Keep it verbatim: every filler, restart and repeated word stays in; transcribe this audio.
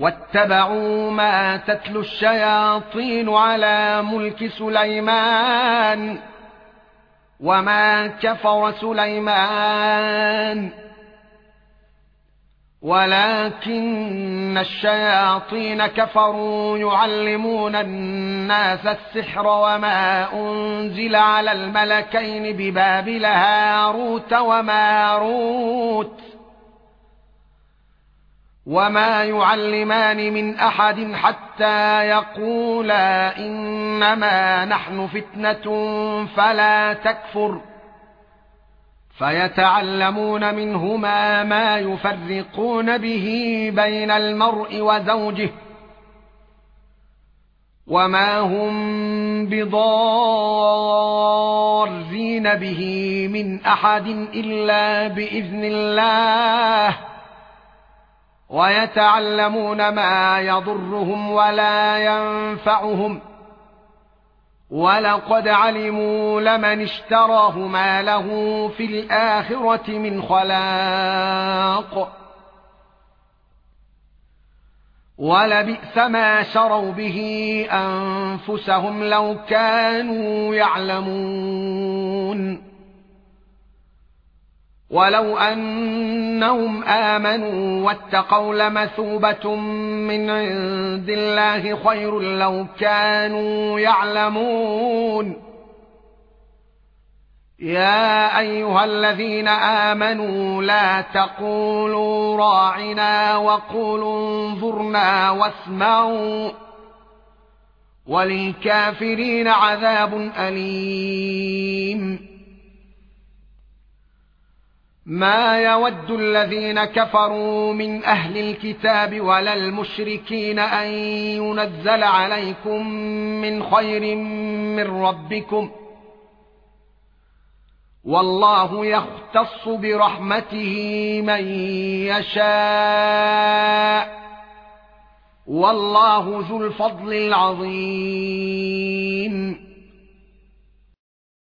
واتبعوا ما تتلو الشياطين على ملك سليمان وما كفر سليمان ولكن الشياطين كفروا يعلمون الناس السحر وما أنزل على الملكين ببابل هاروت وماروت وما يعلمان من أحد حتى يقولا إنما نحن فتنة فلا تكفر فيتعلمون منهما ما يفرقون به بين المرء وزوجه وما هم بضارين به من أحد إلا بإذن الله ويتعلمون ما يضرهم ولا ينفعهم ولقد علموا لمن اشتراه ما له في الآخرة من خلاق ولبئس ما شروا به أنفسهم لو كانوا يعلمون ولو أنهم آمنوا واتقوا لمثوبة من عند الله خير لو كانوا يعلمون يا أيها الذين آمنوا لا تقولوا راعنا وقولوا انظرنا واسمعوا وللكافرين عذاب أليم ما يود الذين كفروا من أهل الكتاب ولا المشركين أن ينزل عليكم من خير من ربكم والله يختص برحمته من يشاء والله ذو الفضل العظيم